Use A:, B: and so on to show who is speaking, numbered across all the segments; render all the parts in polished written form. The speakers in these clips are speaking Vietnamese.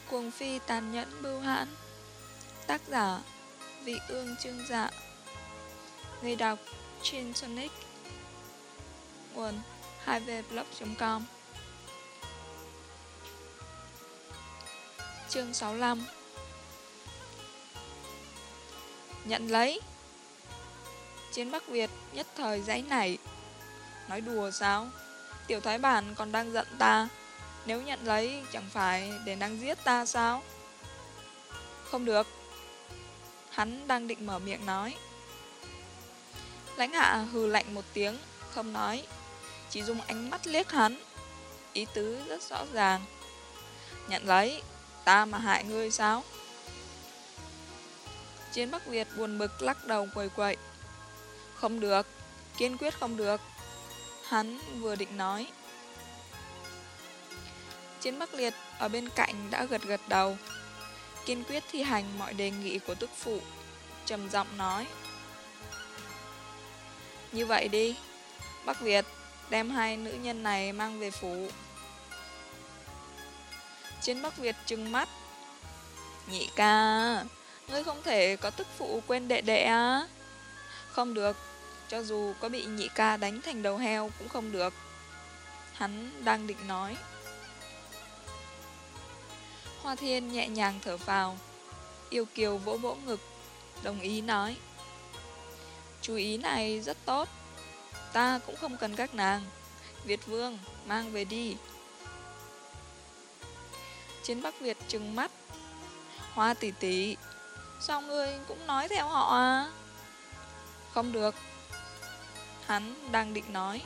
A: Cuồng phi tàn nhẫn bưu hãn. Tác giả Vị Ương Chương Dạ. Người đọc Chin Sonic. Nguồn 2vblog.com. Chương 65. Nhận lấy. Chiến Bắc Việt nhất thời giãy nảy. Nói đùa sao? Tiểu thái bản còn đang giận ta. Nếu nhận lấy chẳng phải để đang giết ta sao? Không được. Hắn đang định mở miệng nói. Lãnh Hạ hừ lạnh một tiếng, không nói, chỉ dùng ánh mắt liếc hắn. Ý tứ rất rõ ràng. Nhận lấy, ta mà hại ngươi sao? Chiến Bắc Việt buồn bực lắc đầu quầy quậy. Không được, kiên quyết không được. Hắn vừa định nói. Chiến Bắc Liệt ở bên cạnh đã gật gật đầu, kiên quyết thi hành mọi đề nghị của tức phụ, trầm giọng nói. Như vậy đi, Bắc Việt đem hai nữ nhân này mang về phủ. Chiến Bắc Việt trừng mắt. Nhị ca, ngươi không thể có tức phụ quên đệ đệ á? Không được, cho dù có bị nhị ca đánh thành đầu heo cũng không được. Hắn đang định nói. Hoa Thiên nhẹ nhàng thở phào, yêu kiều vỗ vỗ ngực, đồng ý nói. Chú ý này rất tốt, ta cũng không cần các nàng. Việt Vương, mang về đi. Chiến Bắc Việt trừng mắt. Hoa tỷ tỷ, sao ngươi cũng nói theo họ à? Không được. Hắn đang định nói.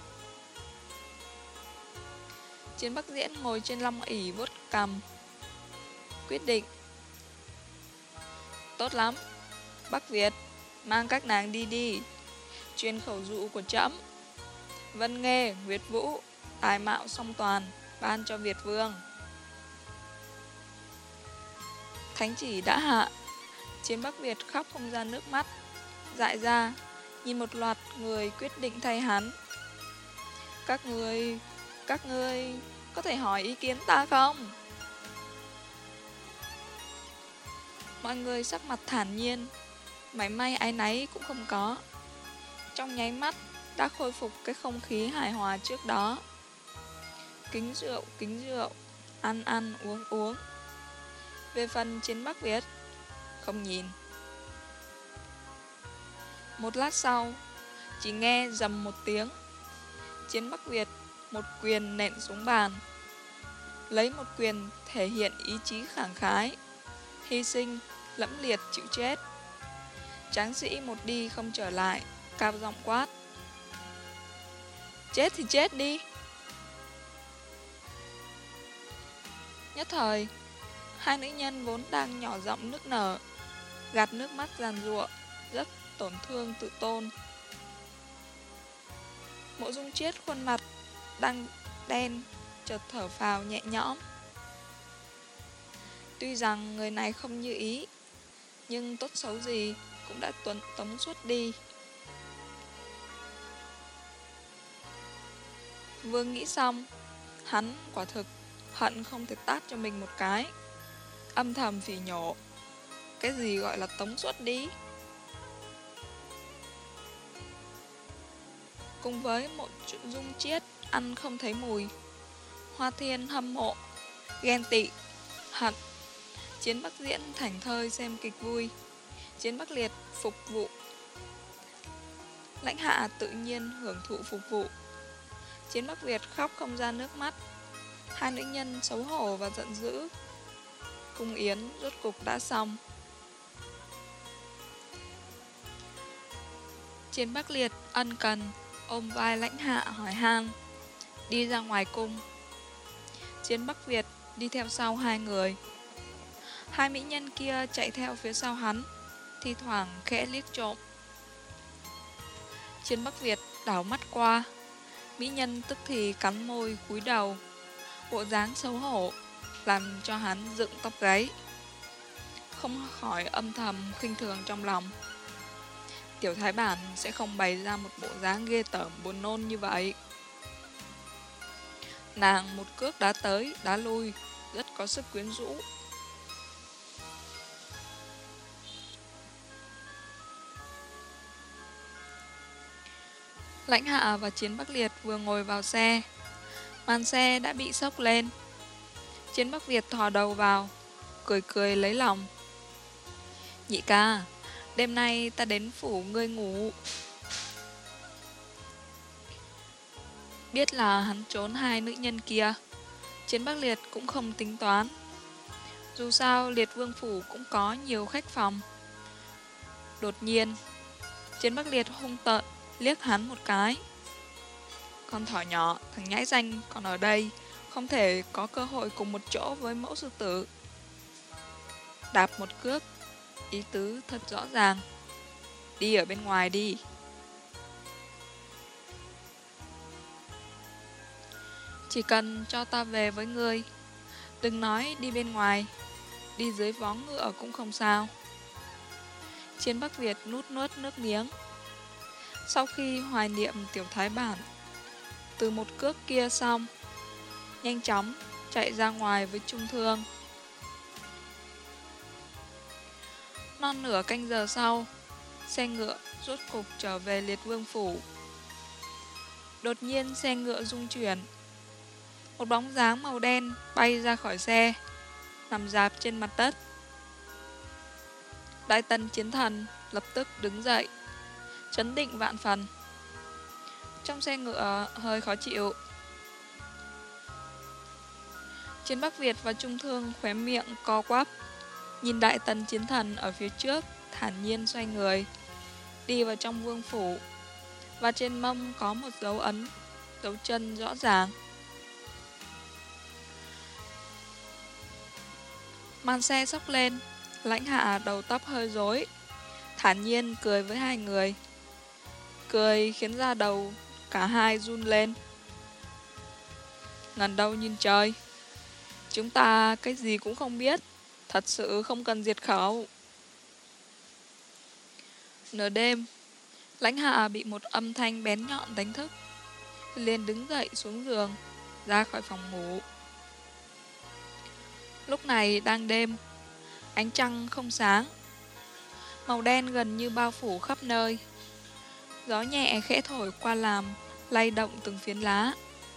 A: Chiến Bắc Diễn ngồi trên long ỷ vuốt cằm, quyết định. Tốt lắm, Bắc Việt, mang các nàng đi đi. Truyền khẩu dụ của trẫm. Vân Nghê, Nguyệt Vũ, tài mạo song toàn, ban cho Việt Vương. Thánh chỉ đã hạ. Chiến Bắc Việt khóc không ra nước mắt, dại ra, nhìn một loạt người quyết định thay hắn. Các ngươi có thể hỏi ý kiến ta không? Mọi người sắc mặt thản nhiên, mảy may áy náy cũng không có. Trong nháy mắt đã khôi phục cái không khí hài hòa trước đó. Kính rượu, ăn, uống. Về phần Chiến Bắc Việt, không nhìn. Một lát sau, chỉ nghe rầm một tiếng, Chiến Bắc Việt một quyền nện xuống bàn, lấy một quyền thể hiện ý chí khẳng khái, hy sinh, lẫm liệt chịu chết. Tráng sĩ một đi không trở lại, cao giọng quát. Chết thì chết đi. Nhất thời, hai nữ nhân vốn đang nhỏ giọng nức nở, gạt nước mắt giàn giụa, rất tổn thương tự tôn. Mộ Dung Triết khuôn mặt đang đen, chợt thở phào nhẹ nhõm. Tuy rằng người này không như ý, nhưng tốt xấu gì cũng đã tống suốt đi. Vừa nghĩ xong, hắn quả thực hận không thể tát cho mình một cái, âm thầm phỉ nhổ. Cái gì gọi là tống suốt đi? Cùng với Mộ Dung Triết ăn không thấy mùi, Hoa Thiên hâm mộ, ghen tị, hận. Chiến Bắc Diễn thảnh thơi xem kịch vui, Chiến Bắc Liệt phục vụ. Lãnh Hạ tự nhiên hưởng thụ phục vụ. Chiến Bắc Việt khóc không ra nước mắt. Hai nữ nhân xấu hổ và giận dữ. Cung yến rốt cục đã xong. Chiến Bắc Liệt ân cần ôm vai Lãnh Hạ hỏi han, đi ra ngoài cung. Chiến Bắc Việt đi theo sau hai người. Hai mỹ nhân kia chạy theo phía sau hắn, thi thoảng khẽ liếc trộm. Chiến Bắc Việt đảo mắt qua, mỹ nhân tức thì cắn môi cúi đầu, bộ dáng xấu hổ làm cho hắn dựng tóc gáy, không khỏi âm thầm khinh thường trong lòng. Tiểu thái bản sẽ không bày ra một bộ dáng ghê tởm buồn nôn như vậy. Nàng một cước đá tới đá lui, rất có sức quyến rũ. Lãnh Hạ và Chiến Bắc Liệt vừa ngồi vào xe, màn xe đã bị xốc lên. Chiến Bắc Việt thò đầu vào, cười cười lấy lòng. Nhị ca, đêm nay ta đến phủ ngươi ngủ. Biết là hắn trốn hai nữ nhân kia, Chiến Bắc Liệt cũng không tính toán. Dù sao Liệt Vương phủ cũng có nhiều khách phòng. Đột nhiên, Chiến Bắc Liệt hung tợn liếc hắn một cái. Con thỏ nhỏ, thằng nhãi danh còn ở đây, không thể có cơ hội cùng một chỗ với mẫu sư tử. Đạp một cước, ý tứ thật rõ ràng. Đi ở bên ngoài đi. Chỉ cần cho ta về với ngươi, đừng nói đi bên ngoài, đi dưới vó ngựa cũng không sao. Chiến Bắc Việt nuốt nước miếng. Sau khi hoài niệm tiểu thái bản từ một cước kia xong, nhanh chóng chạy ra ngoài với Trung Thương. Non nửa canh giờ sau, xe ngựa rốt cục trở về Liệt Vương phủ. Đột nhiên xe ngựa rung chuyển, một bóng dáng màu đen bay ra khỏi xe, nằm rạp trên mặt đất. Đại tần chiến thần lập tức đứng dậy, trấn định vạn phần. Trong xe ngựa hơi khó chịu. Chiến Bắc Việt và Trung Thương khóe miệng co quắp, nhìn đại tần chiến thần ở phía trước, thản nhiên xoay người, đi vào trong vương phủ, và trên mông có một dấu ấn, dấu chân rõ ràng. Màn xe xốc lên, Lãnh Hạ đầu tóc hơi rối, thản nhiên cười với hai người. Cười khiến da đầu cả hai run lên. Ngần đầu nhìn trời, chúng ta cái gì cũng không biết, thật sự không cần diệt khẩu. Nửa đêm, Lãnh Hạ bị một âm thanh bén nhọn đánh thức, liền đứng dậy xuống giường, ra khỏi phòng ngủ. Lúc này đang đêm, ánh trăng không sáng, màu đen gần như bao phủ khắp nơi. Gió nhẹ khẽ thổi qua làm lay động từng phiến lá.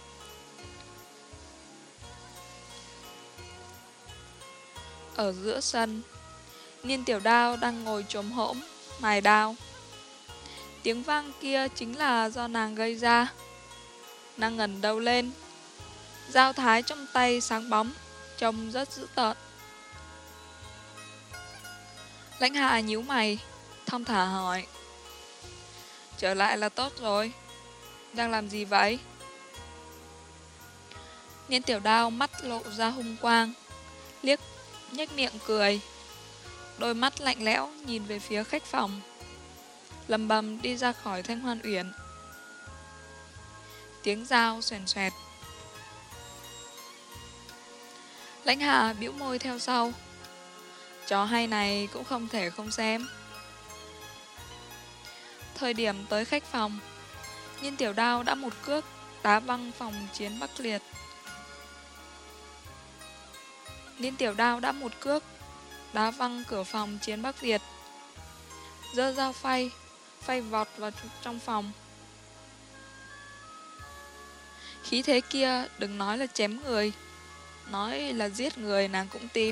A: Ở giữa sân, Niên Tiểu Đao đang ngồi chồm hổm mài đao. Tiếng vang kia chính là do nàng gây ra. Nàng ngẩng đầu lên, dao thái trong tay sáng bóng, trông rất dữ tợn. Lãnh Hạ nhíu mày, thong thả hỏi: trở lại là tốt rồi, đang làm gì vậy? Niên Tiểu Đao mắt lộ ra hung quang, nhếch miệng cười, đôi mắt lạnh lẽo nhìn về phía khách phòng, lầm bầm đi ra khỏi Thanh Hoan Uyển. Tiếng dao xoèn xoẹt. Lãnh Hạ bĩu môi theo sau. Trò hay này cũng không thể không xem. Thời điểm tới khách phòng, Niên Tiểu Đao đã một cước đá văng phòng Chiến Bắc Liệt. Niên Tiểu Đao đã một cước đá văng cửa phòng Chiến Bắc Việt, giơ dao phay vọt vào trong phòng. Khí thế kia đừng nói là chém người, nói là giết người nàng cũng tin.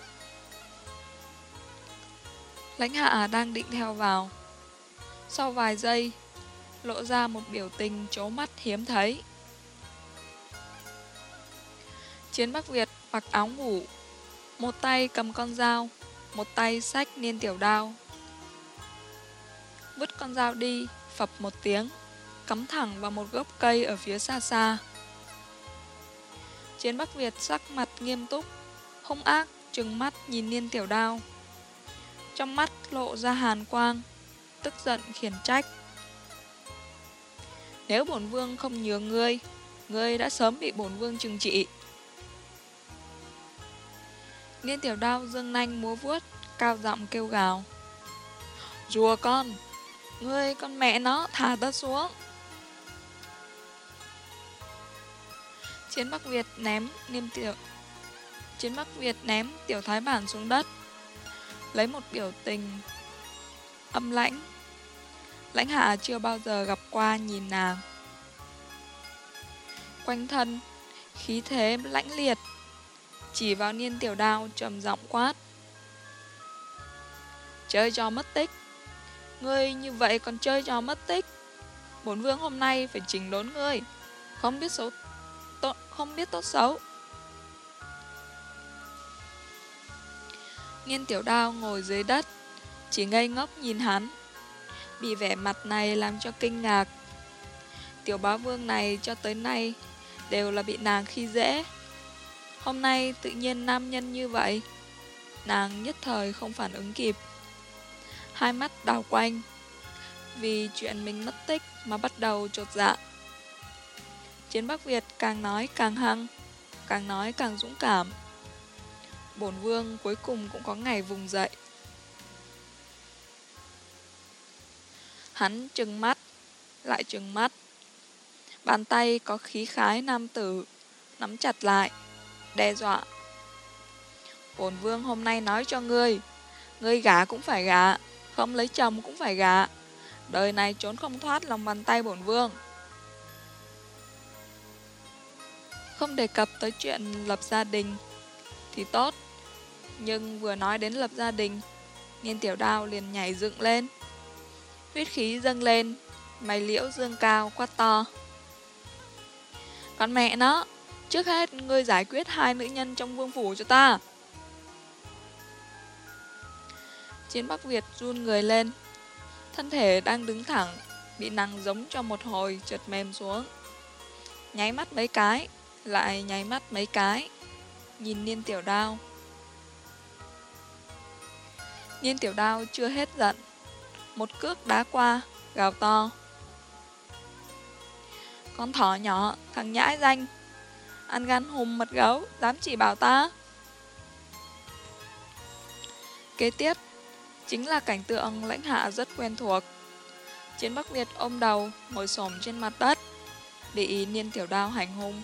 A: Lãnh Hạ đang định theo vào, sau vài giây lộ ra một biểu tình trố mắt hiếm thấy. Chiến Bắc Việt mặc áo ngủ, một tay cầm con dao, một tay xách Niên Tiểu Đao. Vứt con dao đi, phập một tiếng, cắm thẳng vào một gốc cây ở phía xa xa. Chiến Bắc Việt sắc mặt nghiêm túc, hung ác trừng mắt nhìn Niên Tiểu Đao. Trong mắt lộ ra hàn quang, tức giận khiển trách: nếu bổn vương không nhường ngươi, ngươi đã sớm bị bổn vương trừng trị. Niên Tiểu Đao giương nanh múa vuốt, cao giọng kêu gào: rùa con, ngươi con mẹ nó, thả ta xuống. Chiến Bắc Việt ném Tiểu Thái Bản xuống đất, lấy một biểu tình âm lãnh, Lãnh Hạ chưa bao giờ gặp qua nhìn nàng. Quanh thân, khí thế lãnh liệt, chỉ vào Niên Tiểu Đao trầm giọng quát. Chơi trò mất tích. Ngươi như vậy còn chơi trò mất tích. Bổn vương hôm nay phải chỉnh đốn ngươi. Không biết tốt xấu. Niên Tiểu Đao ngồi dưới đất, chỉ ngây ngốc nhìn hắn, bị vẻ mặt này làm cho kinh ngạc. Tiểu bá vương này cho tới nay đều là bị nàng khi dễ. Hôm nay tự nhiên nam nhân như vậy, nàng nhất thời không phản ứng kịp. Hai mắt đảo quanh, vì chuyện mình mất tích mà bắt đầu chột dạ. Chiến Bắc Việt càng nói càng hăng, càng nói càng dũng cảm. Bổn vương cuối cùng cũng có ngày vùng dậy. Hắn trừng mắt, lại trừng mắt. Bàn tay có khí khái nam tử, nắm chặt lại, đe dọa. Bổn vương hôm nay nói cho ngươi, ngươi gả cũng phải gả, không lấy chồng cũng phải gả. Đời này trốn không thoát lòng bàn tay bổn vương. Không đề cập tới chuyện lập gia đình thì tốt, nhưng vừa nói đến lập gia đình, Niên Tiểu Đao liền nhảy dựng lên. Huyết khí dâng lên, mày liễu dương cao quát to. Con mẹ nó, trước hết ngươi giải quyết hai nữ nhân trong vương phủ cho ta. Chiến Bắc Việt run người lên, thân thể đang đứng thẳng, bị nàng giống cho một hồi chợt mềm xuống. Nháy mắt mấy cái, lại nháy mắt mấy cái, nhìn Niên Tiểu Đao. Niên Tiểu Đao chưa hết giận, một cước đá qua, gào to. Con thỏ nhỏ, thằng nhãi danh, ăn gan hùm mật gấu, dám chỉ bảo ta. Kế tiếp, chính là cảnh tượng Lãnh Hạ rất quen thuộc. Chiến Bắc Việt ôm đầu, ngồi xổm trên mặt đất, bị Niên Tiểu Đao hành hung.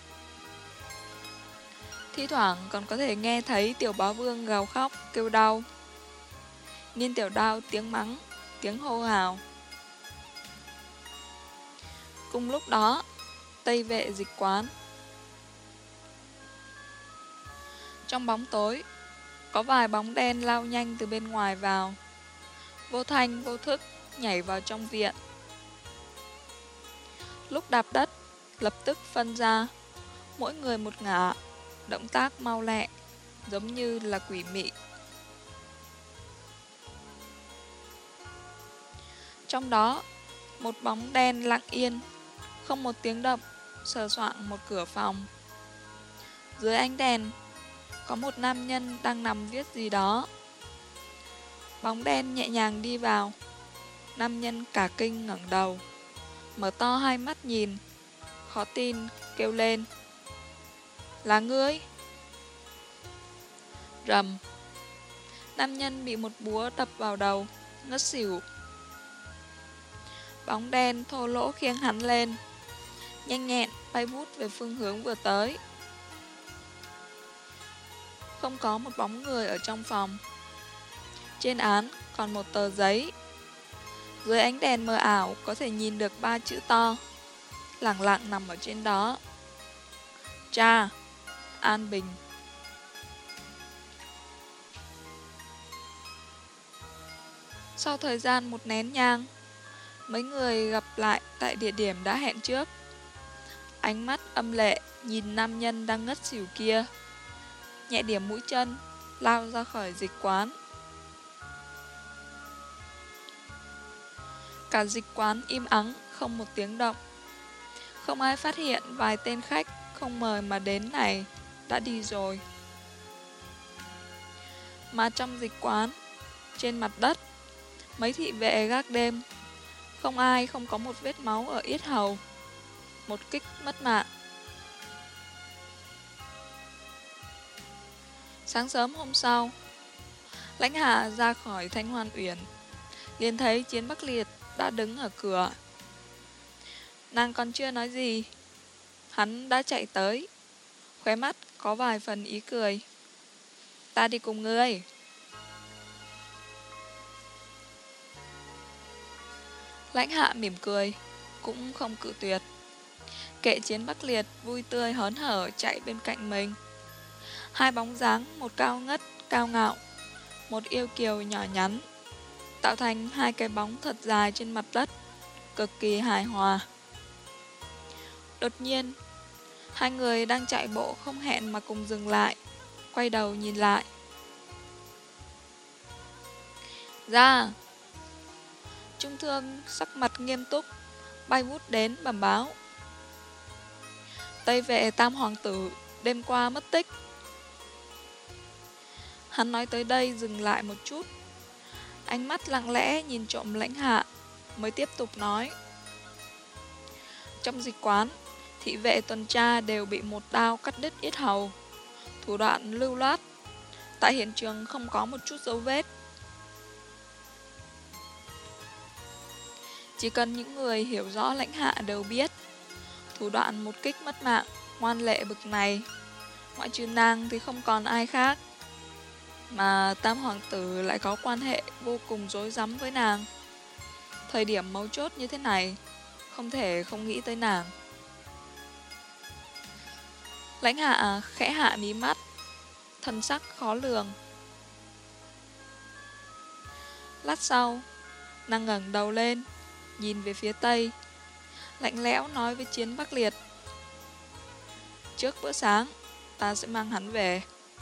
A: Thi thoảng còn có thể nghe thấy Tiểu Bá Vương gào khóc, kêu đau. Niên Tiểu Đao tiếng mắng, tiếng hô hào. Cùng lúc đó, Tây Vệ dịch quán. Trong bóng tối, có vài bóng đen lao nhanh từ bên ngoài vào. Vô thanh vô thức nhảy vào trong viện. Lúc đạp đất, lập tức phân ra, mỗi người một ngả, động tác mau lẹ, giống như là quỷ mị. Trong đó, một bóng đen lặng yên, không một tiếng động, sờ soạng một cửa phòng. Dưới ánh đèn, có một nam nhân đang nằm viết gì đó. Bóng đen nhẹ nhàng đi vào. Nam nhân cả kinh ngẩng đầu, mở to hai mắt nhìn, khó tin, kêu lên. Là ngươi? Rầm. Nam nhân bị một búa đập vào đầu, ngất xỉu. Bóng đen thô lỗ khiêng hắn lên, nhanh nhẹn bay vút về phương hướng vừa tới. Không có một bóng người ở trong phòng. Trên án còn một tờ giấy. Dưới ánh đèn mờ ảo có thể nhìn được 3 chữ to, lẳng lặng nằm ở trên đó. Cha, An Bình. Sau thời gian một nén nhang, mấy người gặp lại tại địa điểm đã hẹn trước. Ánh mắt âm lệ nhìn nam nhân đang ngất xỉu kia, nhẹ điểm mũi chân, lao ra khỏi dịch quán. Cả dịch quán im ắng, không một tiếng động. Không ai phát hiện vài tên khách không mời mà đến này đã đi rồi. Mà trong dịch quán, trên mặt đất, mấy thị vệ gác đêm, không ai không có một vết máu ở yết hầu. Một kích mất mạng. Sáng sớm hôm sau, Lãnh Hạ ra khỏi Thanh Hoan Uyển, liền thấy Chiến Bắc Liệt đã đứng ở cửa. Nàng còn chưa nói gì, hắn đã chạy tới, khóe mắt có vài phần ý cười. Ta đi cùng ngươi. Lãnh Hạ mỉm cười, cũng không cự tuyệt. Kệ Chiến Bắc Liệt vui tươi hớn hở chạy bên cạnh mình. Hai bóng dáng, một cao ngất, cao ngạo, một yêu kiều nhỏ nhắn, tạo thành hai cái bóng thật dài trên mặt đất, cực kỳ hài hòa. Đột nhiên, hai người đang chạy bộ không hẹn mà cùng dừng lại, quay đầu nhìn lại. Ra! Trung Thương sắc mặt nghiêm túc, bay vút đến bẩm báo. Tây vệ Tam Hoàng tử đêm qua mất tích. Hắn nói tới đây dừng lại một chút, ánh mắt lặng lẽ nhìn trộm Lãnh Hạ, mới tiếp tục nói. Trong dịch quán, thị vệ tuần tra đều bị một đao cắt đứt yết hầu, thủ đoạn lưu loát. Tại hiện trường không có một chút dấu vết. Chỉ cần những người hiểu rõ Lãnh Hạ đều biết, thủ đoạn một kích mất mạng, ngoan lệ bực này, ngoại trừ nàng thì không còn ai khác. Mà Tam Hoàng tử lại có quan hệ vô cùng rối rắm với nàng. Thời điểm mấu chốt như thế này, không thể không nghĩ tới nàng. Lãnh Hạ khẽ hạ mí mắt, thần sắc khó lường. Lát sau, nàng ngẩng đầu lên, nhìn về phía tây, lạnh lẽo nói với Chiến Bắc Liệt. Trước bữa sáng, ta sẽ mang hắn về.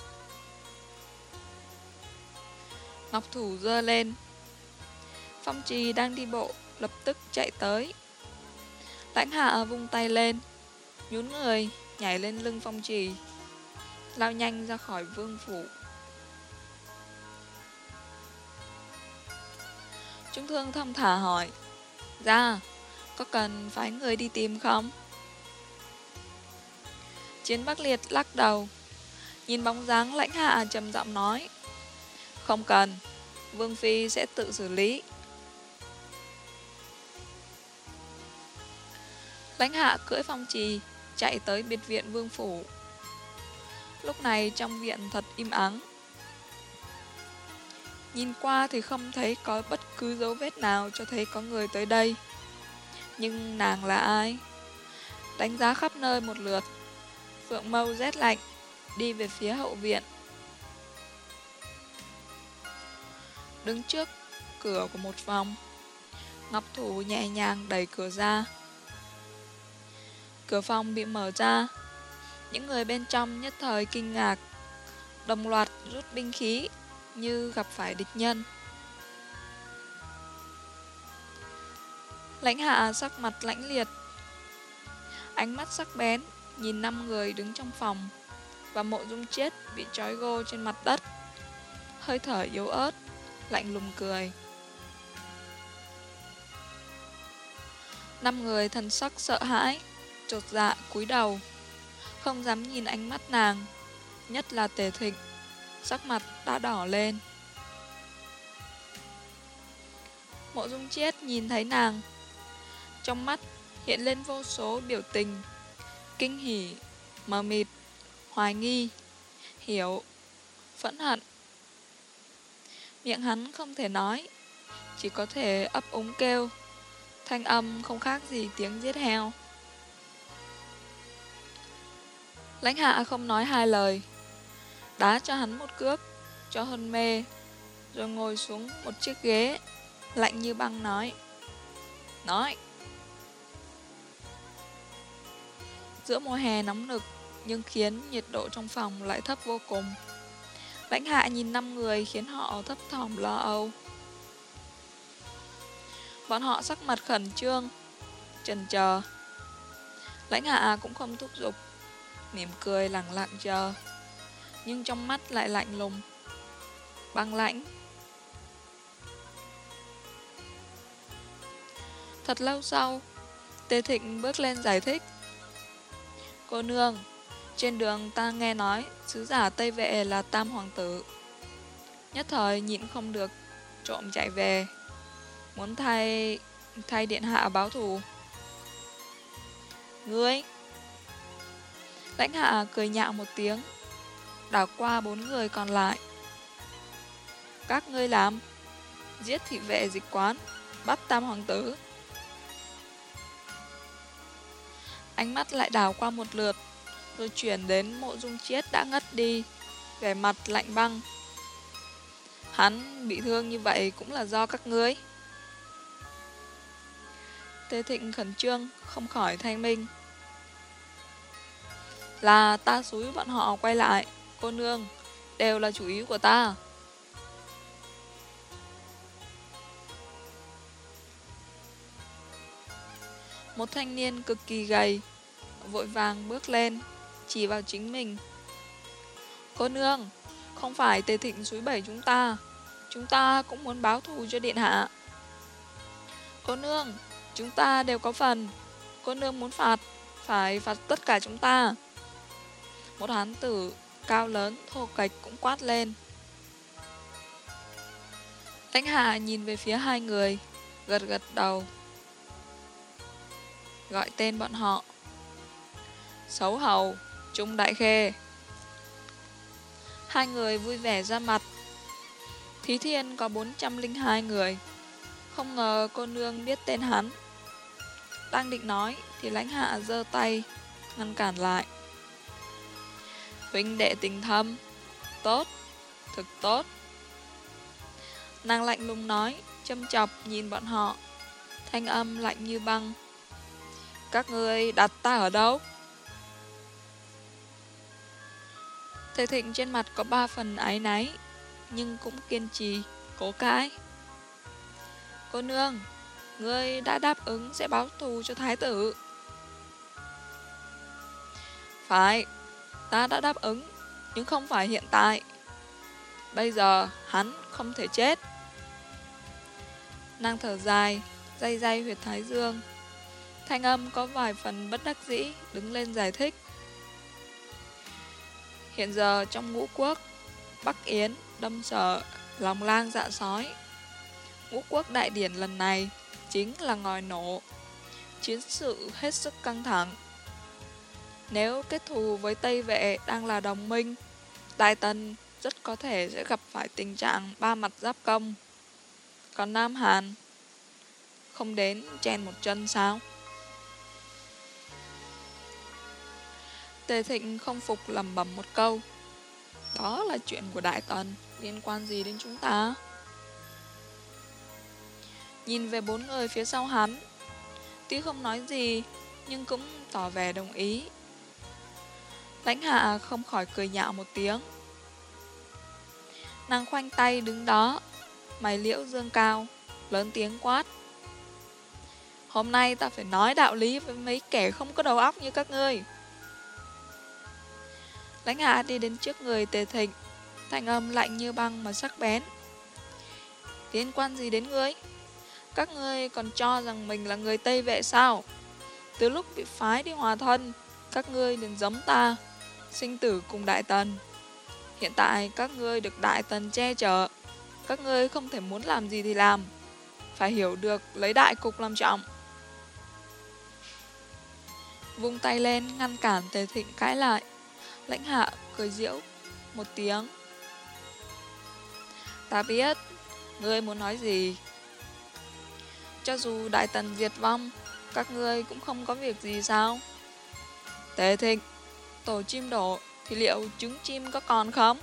A: Ngọc thủ giơ lên. Phong Trì đang đi bộ, lập tức chạy tới. Lãnh Hạ vung tay lên, nhún người, nhảy lên lưng Phong Trì, lao nhanh ra khỏi vương phủ. Trung Thương thong thả hỏi. Ra, có cần phái người đi tìm không? Chiến Bắc Liệt lắc đầu, nhìn bóng dáng Lãnh Hạ trầm giọng nói. Không cần, Vương Phi sẽ tự xử lý. Lãnh Hạ cưỡi Phong Trì, chạy tới biệt viện vương phủ. Lúc này trong viện thật im ắng. Nhìn qua thì không thấy có bất cứ dấu vết nào cho thấy có người tới đây. Nhưng nàng là ai? Đánh giá khắp nơi một lượt, Phượng Mâu rét lạnh, đi về phía hậu viện. Đứng trước cửa của một phòng, Ngọc thủ nhẹ nhàng đẩy cửa ra. Cửa phòng bị mở ra, những người bên trong nhất thời kinh ngạc, đồng loạt rút binh khí như gặp phải địch nhân. Lãnh Hạ sắc mặt lãnh liệt, ánh mắt sắc bén nhìn 5 người đứng trong phòng và Mộ Dung Chiết bị trói gô trên mặt đất, hơi thở yếu ớt, lạnh lùng cười. 5 người thần sắc sợ hãi, chột dạ cúi đầu, không dám nhìn ánh mắt nàng, nhất là Tề Thịnh, sắc mặt đã đỏ lên. Mộ Dung Chiết nhìn thấy nàng, trong mắt hiện lên vô số biểu tình, kinh hỉ, mờ mịt, hoài nghi, hiểu, phẫn hận. Miệng hắn không thể nói, chỉ có thể ấp úng kêu, thanh âm không khác gì tiếng giết heo. Lãnh Hạ không nói hai lời, đá cho hắn một cước, cho hôn mê, rồi ngồi xuống một chiếc ghế, lạnh như băng nói. Nói! Giữa mùa hè nóng nực, nhưng khiến nhiệt độ trong phòng lại thấp vô cùng. Lãnh Hạ nhìn 5 người khiến họ thấp thỏm lo âu. Bọn họ sắc mặt khẩn trương, chần chờ. Lãnh Hạ cũng không thúc giục, mỉm cười lẳng lặng chờ, nhưng trong mắt lại lạnh lùng, băng lãnh. Thật lâu sau, Tề Thịnh bước lên giải thích. Cô nương, trên đường ta nghe nói sứ giả Tây Vệ là Tam Hoàng tử. Nhất thời nhịn không được, trộm chạy về, muốn thay điện hạ báo thù. Ngươi? Lãnh Hạ cười nhạo một tiếng, đảo qua 4 người còn lại. Các ngươi làm? Giết thị vệ dịch quán, bắt Tam Hoàng tử, Ánh mắt lại đảo qua một lượt, rồi chuyển đến Mộ Dung Chiết đã ngất đi, vẻ mặt lạnh băng. Hắn bị thương như vậy cũng là do các ngươi. Tề Thịnh khẩn trương, không khỏi thanh minh. Là ta xúi bọn họ quay lại, cô nương, đều là chủ ý của ta. Một thanh niên cực kỳ gầy, vội vàng bước lên, chỉ vào chính mình. Cô nương, không phải Tề Thịnh xúi bẩy chúng ta cũng muốn báo thù cho điện hạ. Cô nương, chúng ta đều có phần, cô nương muốn phạt, phải phạt tất cả chúng ta. Một hán tử cao lớn thô kệch cũng quát lên. Lãnh Hạ nhìn về phía hai người, gật gật đầu, gọi tên bọn họ. Xấu hầu, Trung Đại Khê. Hai người vui vẻ ra mặt. Thí Thiên có 402 người, không ngờ cô nương biết tên hắn. Đang định nói thì Lãnh Hạ giơ tay ngăn cản lại. Huynh đệ tình thâm, tốt, thực tốt. Nàng lạnh lùng nói, châm chọc nhìn bọn họ, thanh âm lạnh như băng. Các ngươi đặt ta ở đâu? Tề Thịnh trên mặt có 3 phần áy náy, nhưng cũng kiên trì, cố cãi. Cô nương, ngươi đã đáp ứng sẽ báo thù cho thái tử. Phải, ta đã đáp ứng, nhưng không phải hiện tại. Bây giờ hắn không thể chết. Nàng thở dài, day day huyệt thái dương. Thanh âm có vài phần bất đắc dĩ, đứng lên giải thích. Hiện giờ trong ngũ quốc, Bắc Yến, Đâm Sở, Lòng Lang Dạ Sói, ngũ quốc đại điển lần này chính là ngòi nổ. Chiến sự hết sức căng thẳng. Nếu kết thù với Tây Vệ đang là đồng minh, Đại Tần rất có thể sẽ gặp phải tình trạng ba mặt giáp công. Còn Nam Hàn không đến chen một chân sao? Tề Thịnh không phục lẩm bẩm một câu. Đó là chuyện của Đại Tần, liên quan gì đến chúng ta? Nhìn về 4 người phía sau hắn, tuy không nói gì, nhưng cũng tỏ vẻ đồng ý. Lãnh Hạ không khỏi cười nhạo một tiếng. Nàng khoanh tay đứng đó, mày liễu dương cao, lớn tiếng quát. Hôm nay ta phải nói đạo lý với mấy kẻ không có đầu óc như các ngươi. Lãnh Hạ đi đến trước người Tề Thịnh, thanh âm lạnh như băng mà sắc bén. Liên quan gì đến ngươi? Các ngươi còn cho rằng mình là người Tây Vệ sao? Từ lúc bị phái đi hòa thân, các ngươi liền giống ta, sinh tử cùng Đại Tần. Hiện tại các ngươi được Đại Tần che chở, các ngươi không thể muốn làm gì thì làm, phải hiểu được lấy đại cục làm trọng. Vung tay lên ngăn cản Tề Thịnh cãi lại. Lãnh Hạ cười giễu một tiếng. Ta biết, ngươi muốn nói gì. Cho dù Đại Tần diệt vong, các ngươi cũng không có việc gì sao? Tề Thịnh, tổ chim đổ thì liệu trứng chim có còn không?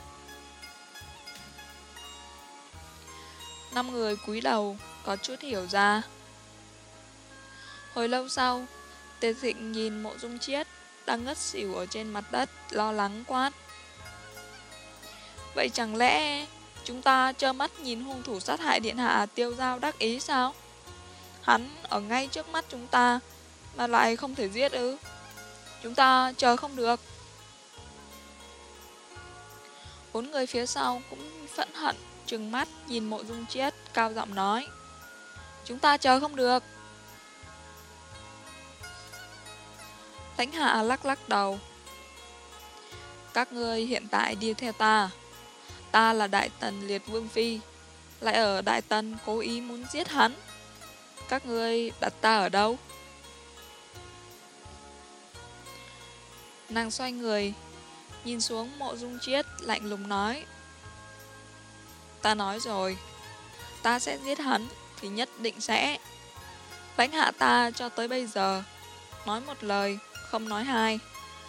A: 5 người cúi đầu, có chút hiểu ra. Hồi lâu sau, Tề Thịnh nhìn Mộ Dung Chiết đang ngất xỉu ở trên mặt đất, lo lắng quát. Vậy chẳng lẽ chúng ta trơ mắt nhìn hung thủ sát hại điện hạ Tiêu Dao đắc ý sao? Hắn ở ngay trước mắt chúng ta mà lại không thể giết ư? Chúng ta chờ không được. 4 người phía sau cũng phẫn hận trừng mắt nhìn Mộ Dung Chiết, cao giọng nói. Chúng ta chờ không được. Lãnh Hạ lắc lắc đầu. Các ngươi hiện tại đi theo ta. Ta là Đại Tần Liệt Vương Phi, lại ở Đại Tần cố ý muốn giết hắn. Các ngươi đặt ta ở đâu? Nàng xoay người, nhìn xuống Mộ Dung Chiết, lạnh lùng nói. Ta nói rồi, ta sẽ giết hắn thì nhất định sẽ. Lãnh Hạ ta cho tới bây giờ nói một lời không nói hai.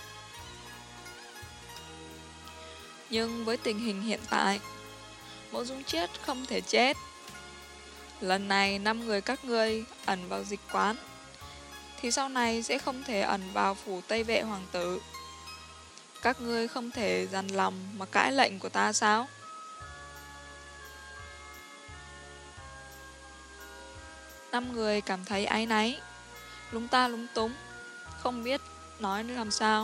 A: Nhưng với tình hình hiện tại, Mộ Dung Chiết không thể chết. Lần này 5 người các ngươi ẩn vào dịch quán, thì sau này sẽ không thể ẩn vào phủ Tây Vệ Hoàng tử. Các ngươi không thể dằn lòng mà cãi lệnh của ta sao? Năm người cảm thấy áy náy, lúng ta lúng túng, không biết nói làm sao.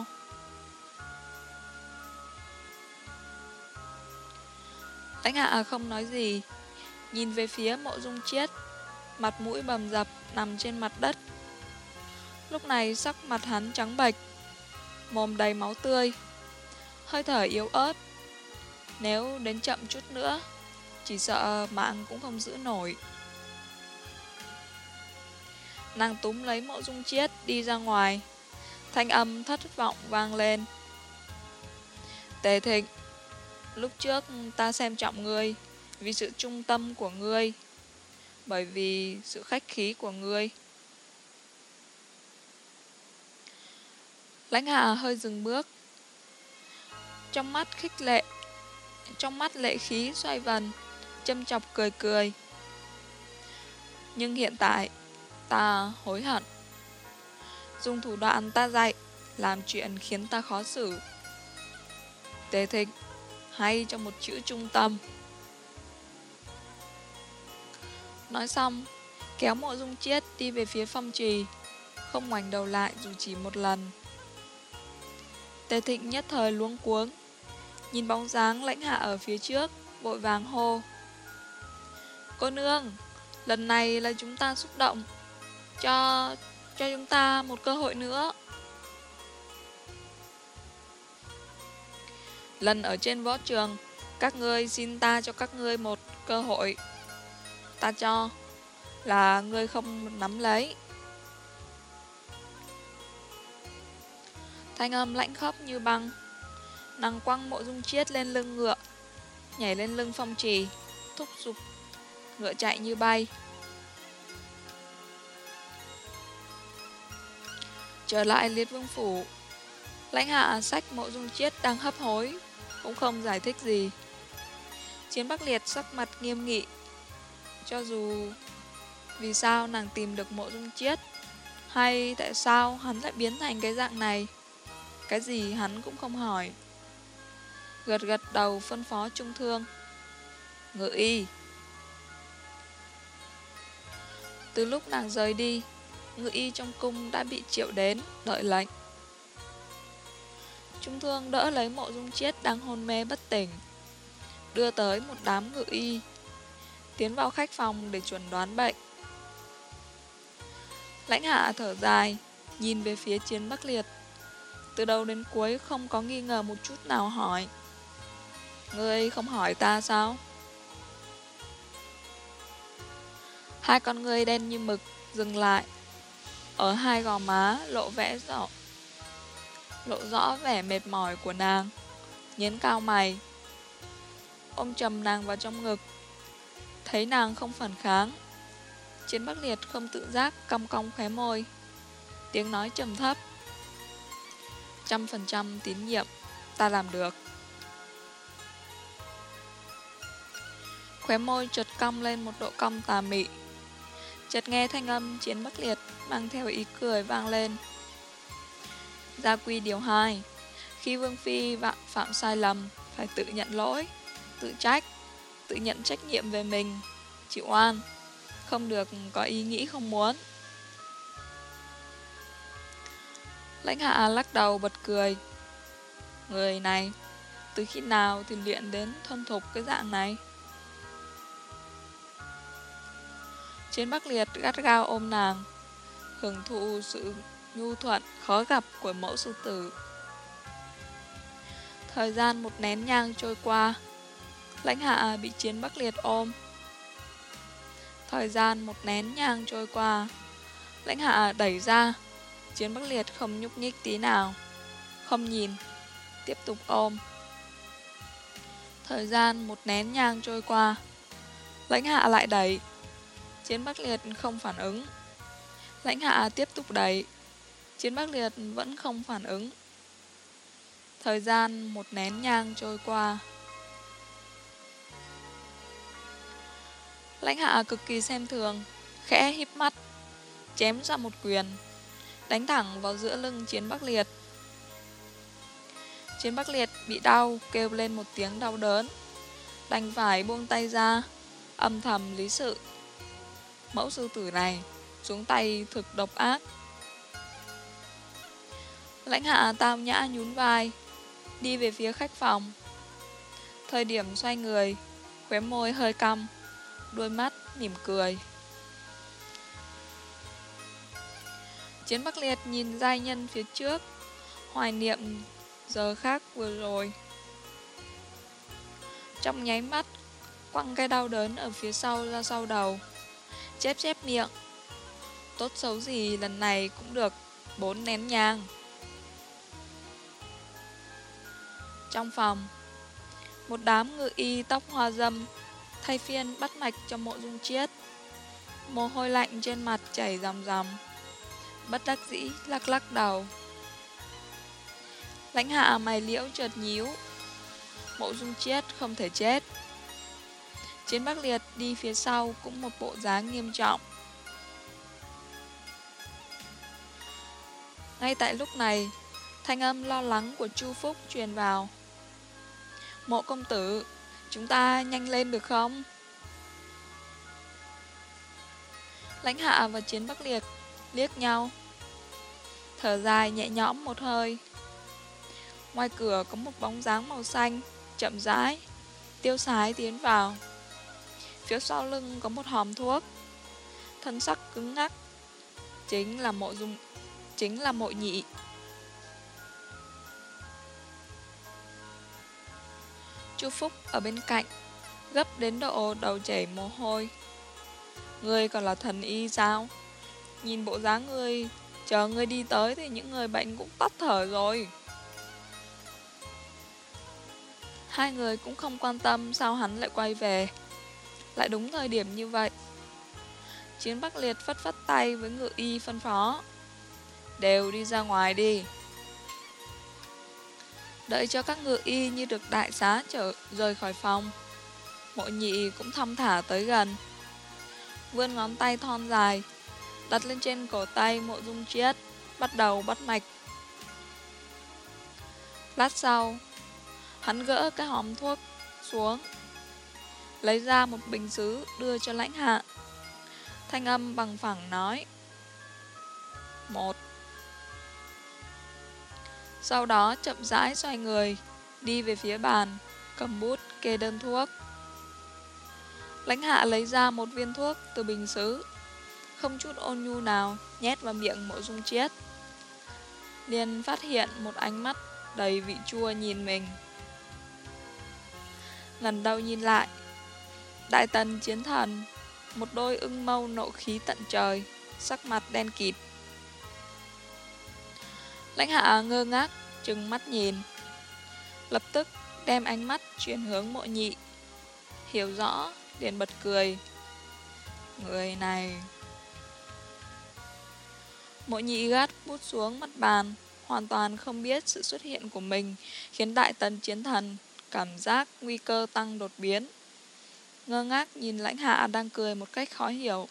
A: Lãnh Hạ không nói gì, nhìn về phía Mộ Dung Chiết, mặt mũi bầm dập nằm trên mặt đất. Lúc này sắc mặt hắn trắng bệch, mồm đầy máu tươi, hơi thở yếu ớt. Nếu đến chậm chút nữa, chỉ sợ mạng cũng không giữ nổi. Nàng túm lấy Mộ Dung Chiết đi ra ngoài, thanh âm thất vọng vang lên. Tề Thịnh, lúc trước ta xem trọng ngươi vì sự trung tâm của ngươi, bởi vì sự khách khí của ngươi. Lãnh Hạ hơi dừng bước, trong mắt lệ khí xoay vần, châm chọc cười cười. Nhưng hiện tại ta hối hận. Dùng thủ đoạn ta dạy, làm chuyện khiến ta khó xử. Tề Thịnh, hay cho một chữ trung tâm. Nói xong, kéo Mộ Dung Chiết đi về phía phong trì, không ngoảnh đầu lại dù chỉ một lần. Tề Thịnh nhất thời luống cuống, nhìn bóng dáng Lãnh Hạ ở phía trước, vội vàng hô. Cô nương, lần này là chúng ta xúc động, cho chúng ta một cơ hội nữa. Lần ở trên võ trường, các ngươi xin ta cho các ngươi một cơ hội. Ta cho là ngươi không nắm lấy. Thanh âm lạnh khốc như băng. Nàng quăng Mộ Dung Chiết lên lưng ngựa, nhảy lên lưng phong trì, thúc giục ngựa chạy như bay. Trở lại Liệt Vương phủ, Lãnh Hạ xách Mộ Dung Chiết đang hấp hối, cũng không giải thích gì. Chiến Bắc Liệt sắc mặt nghiêm nghị. Cho dù vì sao nàng tìm được Mộ Dung Chiết, hay tại sao hắn lại biến thành cái dạng này, cái gì hắn cũng không hỏi. Gật gật đầu phân phó Trung Thương. Ngự y. Từ lúc nàng rời đi, ngự y trong cung đã bị triệu đến, đợi lệnh. Trung Thương đỡ lấy Mộ Dung Chiết đang hôn mê bất tỉnh, đưa tới một đám ngự y, tiến vào khách phòng để chuẩn đoán bệnh. Lãnh Hạ thở dài, nhìn về phía Chiến Bắc Liệt. Từ đầu đến cuối không có nghi ngờ một chút nào hỏi. Ngươi không hỏi ta sao? Hai con ngươi đen như mực dừng lại, ở hai gò má lộ rõ vẻ mệt mỏi của nàng, nhến cao mày, ôm chầm nàng vào trong ngực. Thấy nàng không phản kháng, Chiến Bắc Liệt không tự giác cong cong khóe môi, tiếng nói trầm thấp. 100% tín nhiệm, ta làm được. Khóe môi chợt cong lên một độ cong tà mị. Chợt nghe thanh âm Chiến Bắc Liệt mang theo ý cười vang lên. Gia quy điều 2, khi Vương Phi phạm sai lầm, phải tự nhận lỗi, tự trách, tự nhận trách nhiệm về mình, chịu oan, không được có ý nghĩ không muốn. Lãnh Hạ lắc đầu bật cười. Người này, từ khi nào thì luyện đến thuần thục cái dạng này? Chiến Bắc Liệt gắt gao ôm nàng, hưởng thụ sự nhu thuận khó gặp của mẫu sư tử. Thời gian một nén nhang trôi qua, Lãnh Hạ bị Chiến Bắc Liệt ôm. Thời gian một nén nhang trôi qua, Lãnh Hạ đẩy ra. Chiến Bắc Liệt không nhúc nhích tí nào, không nhìn, tiếp tục ôm. Thời gian một nén nhang trôi qua, Lãnh Hạ lại đẩy. Chiến Bắc Liệt không phản ứng. Lãnh Hạ tiếp tục đẩy. Chiến Bắc Liệt vẫn không phản ứng. Thời gian một nén nhang trôi qua. Lãnh Hạ cực kỳ xem thường, khẽ híp mắt, chém ra một quyền, đánh thẳng vào giữa lưng Chiến Bắc Liệt. Chiến Bắc Liệt bị đau, kêu lên một tiếng đau đớn, đành phải buông tay ra, âm thầm lý sự. Mẫu sư tử này xuống tay thực độc ác. Lãnh Hạ tao nhã nhún vai, đi về phía khách phòng. Thời điểm xoay người, khóe môi hơi cong, đôi mắt mỉm cười. Chiến Bắc Liệt nhìn giai nhân phía trước, hoài niệm giờ khác vừa rồi. Trong nháy mắt, quăng cái đau đớn ở phía sau ra sau đầu, chép chép miệng. Tốt xấu gì lần này cũng được 4 nén nhang. Trong phòng, một đám ngự y tóc hoa dâm thay phiên bắt mạch cho Mộ Dung Chiết. Mồ hôi lạnh trên mặt chảy ròng ròng, bất đắc dĩ lắc lắc đầu. Lãnh Hạ mày liễu chợt nhíu. Mộ Dung Chiết không thể chết. Chiến Bắc Liệt đi phía sau cũng một bộ dáng nghiêm trọng. Ngay tại lúc này, thanh âm lo lắng của Chu Phúc truyền vào. Mộ công tử, chúng ta nhanh lên được không? Lãnh Hạ và Chiến Bắc Liệt liếc nhau, thở dài nhẹ nhõm một hơi. Ngoài cửa có một bóng dáng màu xanh, chậm rãi, tiêu sái tiến vào. Phía sau lưng có một hòm thuốc, thân sắc cứng ngắc, chính là Mộ Nhị. Chu Phúc ở bên cạnh, gấp đến độ đầu chảy mồ hôi. Ngươi còn là thần y sao? Nhìn bộ dáng ngươi, chờ ngươi đi tới thì những người bệnh cũng tắt thở rồi. Hai người cũng không quan tâm sao hắn lại quay về. Lại đúng thời điểm như vậy. Chiến Bắc Liệt phất phất tay với ngự y phân phó. Đều đi ra ngoài đi. Đợi cho các ngự y như được đại xá rời khỏi phòng. Mộ Nhị cũng thong thả tới gần, vươn ngón tay thon dài, đặt lên trên cổ tay Mộ Dung Chiết, bắt đầu bắt mạch. Lát sau, hắn gỡ cái hòm thuốc xuống, lấy ra một bình sứ đưa cho Lãnh Hạ. Thanh âm bằng phẳng nói: 1. Sau đó chậm rãi xoay người, đi về phía bàn, cầm bút kê đơn thuốc. Lãnh Hạ lấy ra một viên thuốc từ bình sứ, không chút ôn nhu nào nhét vào miệng Mộ Dung Chiết. Liền phát hiện một ánh mắt đầy vị chua nhìn mình. Ngẩng đầu nhìn lại, đại tần chiến thần, một đôi ưng mâu nộ khí tận trời, sắc mặt đen kịt. Lãnh Hạ ngơ ngác trừng mắt nhìn, lập tức đem ánh mắt chuyển hướng Mộ Nhị, hiểu rõ liền bật cười. Người này. Mộ Nhị gắt bút xuống mặt bàn, hoàn toàn không biết sự xuất hiện của mình khiến đại tần chiến thần cảm giác nguy cơ tăng đột biến. Ngơ ngác nhìn Lãnh Hạ đang cười một cách khó hiểu.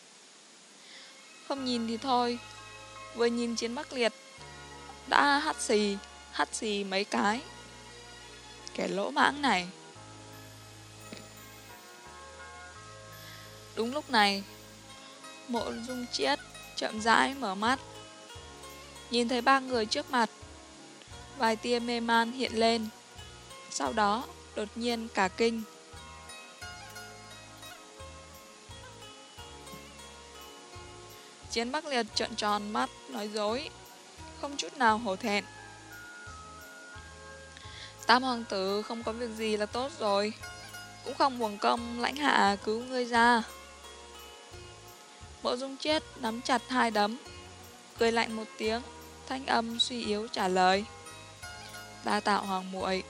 A: Không nhìn thì thôi, vừa nhìn Chiến Bắc Liệt đã hắt xì mấy cái. Kẻ lỗ mãng này. Đúng lúc này, Mộ Dung Chiết chậm rãi mở mắt, nhìn thấy ba người trước mặt. Vài tia mê man hiện lên, sau đó đột nhiên cả kinh. Chiến Bắc Liệt trợn tròn mắt nói dối, không chút nào hổ thẹn. Tam hoàng tử không có việc gì là tốt rồi, cũng không uổng công Lãnh Hạ cứu ngươi ra. Mộ Dung Chiết nắm chặt hai đấm, cười lạnh một tiếng, thanh âm suy yếu trả lời. Đa tạ hoàng muội.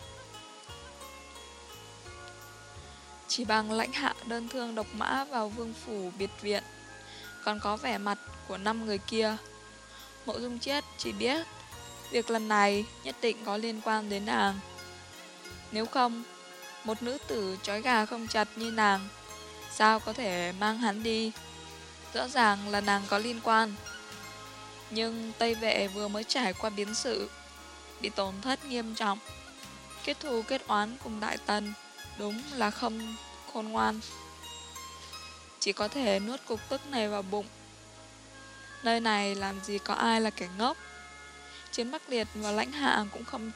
A: Chỉ bằng Lãnh Hạ đơn thương độc mã vào vương phủ biệt viện, còn có vẻ mặt của 5 người kia, Mộ Dung Chiết chỉ biết việc lần này nhất định có liên quan đến nàng. Nếu không, một nữ tử trói gà không chặt như nàng sao có thể mang hắn đi? Rõ ràng là nàng có liên quan. Nhưng Tây Vệ vừa mới trải qua biến sự, bị tổn thất nghiêm trọng, kết thù kết oán cùng Đại Tần, đúng là không khôn ngoan. Chỉ có thể nuốt cục tức này vào bụng. Nơi này làm gì có ai là kẻ ngốc. Chiến Bắc Liệt và Lãnh Hạ cũng không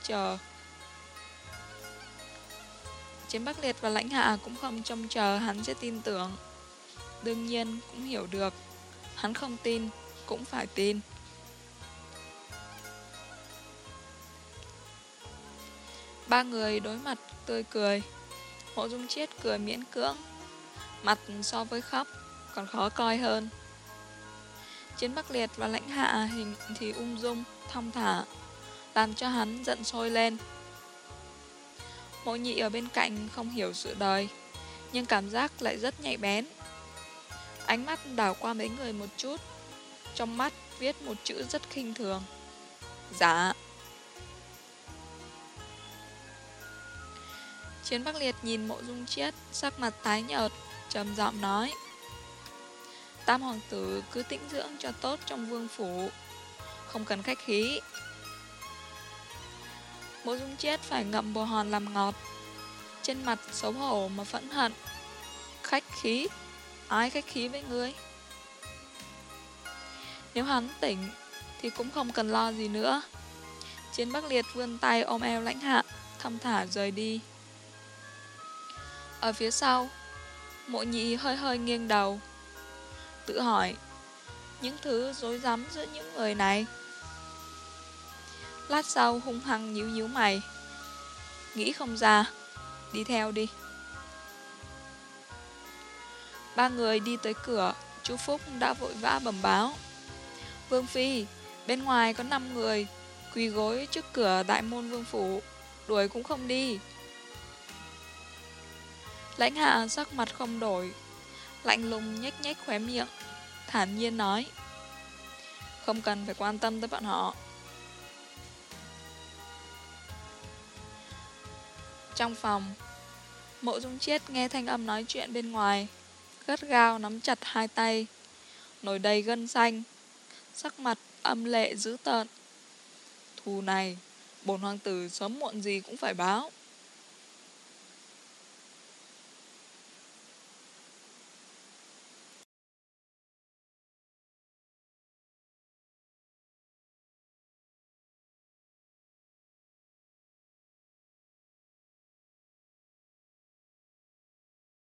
A: trông chờ hắn sẽ tin tưởng. Đương nhiên cũng hiểu được, hắn không tin cũng phải tin. Ba người đối mặt tươi cười. Mộ Dung Chiết cười miễn cưỡng, mặt so với khóc còn khó coi hơn. Chiến Bắc Liệt và Lãnh Hạ hình thì ung dung, thong thả, làm cho hắn giận sôi lên. Mộ Nhị ở bên cạnh không hiểu sự đời, nhưng cảm giác lại rất nhạy bén. Ánh mắt đảo qua mấy người một chút, trong mắt viết một chữ rất khinh thường: dạ. Chiến Bắc Liệt nhìn Mộ Dung Chiết, sắc mặt tái nhợt, trầm giọng nói: Tam hoàng tử cứ tĩnh dưỡng cho tốt trong vương phủ, không cần khách khí. Mộ Dung Chiết phải ngậm bồ hòn làm ngọt, trên mặt xấu hổ mà phẫn hận. Khách khí? Ai khách khí với ngươi? Nếu hắn tỉnh thì cũng không cần lo gì nữa. Chiến Bắc Liệt vươn tay ôm eo Lãnh Hạ, thong thả rời đi. Ở phía sau, Mộ Nhị hơi hơi nghiêng đầu, tự hỏi những thứ rối rắm giữa những người này. Lát sau hung hăng nhíu nhíu mày, nghĩ không ra, đi theo đi. Ba người đi tới cửa, chú Phúc đã vội vã bẩm báo: Vương Phi, bên ngoài có 5 người quỳ gối trước cửa đại môn vương phủ, đuổi cũng không đi. Lãnh Hạ sắc mặt không đổi, lạnh lùng nhếch nhếch khóe miệng, thản nhiên nói: Không cần phải quan tâm tới bọn họ. Trong phòng, Mộ Dung Chiết nghe thanh âm nói chuyện bên ngoài, gắt gao nắm chặt hai tay, nổi đầy gân xanh, sắc mặt âm lệ dữ tợn. Thù này, bổn hoàng tử sớm muộn gì cũng phải báo.